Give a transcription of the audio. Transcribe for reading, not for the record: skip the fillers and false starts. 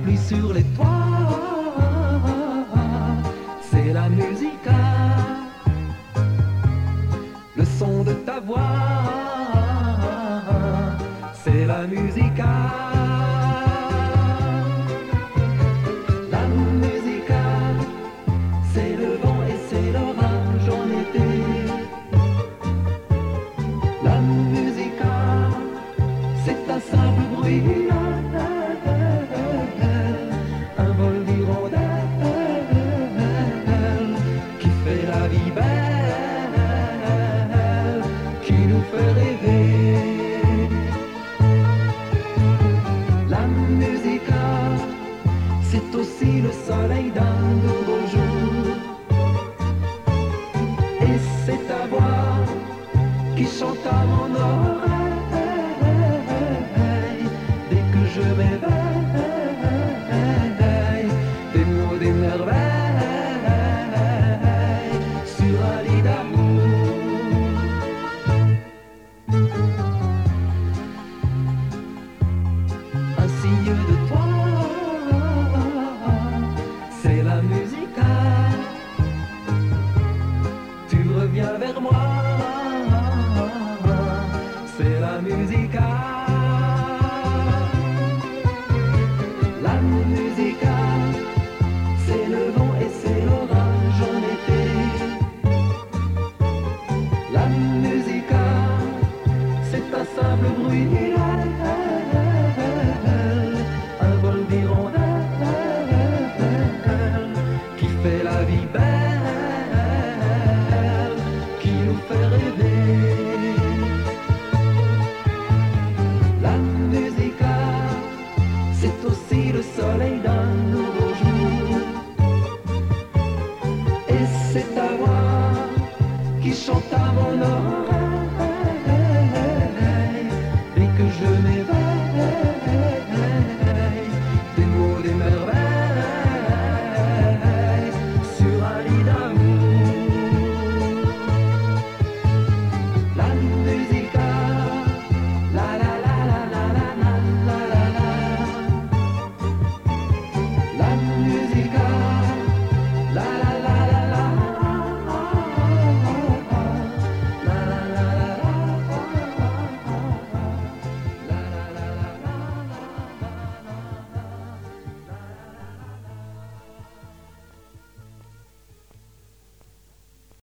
pluie sur les toits, c'est la musique, le son de ta voix, c'est la musique. La musique, c'est le vent et c'est l'orage en été. La musique, c'est un simple bruit, un vol d'hirondelle qui fait la vie belle, qui nous fait rêver. La musique, c'est aussi le soleil d'un nouveau jour, et c'est ta voix qui chante à mon oreille dès que je m'éveille, des mots, des merveilles sur un lit d'amour. Un signe de toi, c'est la musique. Tu reviens vers moi, c'est la musique. La musique, c'est le vent et c'est l'orage en été. La musique, c'est un simple bruit, un vol d'hirondelle qui fait la vie belle, qui nous fait rêver. La musique, c'est aussi le soleil d'un nouveau jour, et c'est ta voix qui chante à mon oreille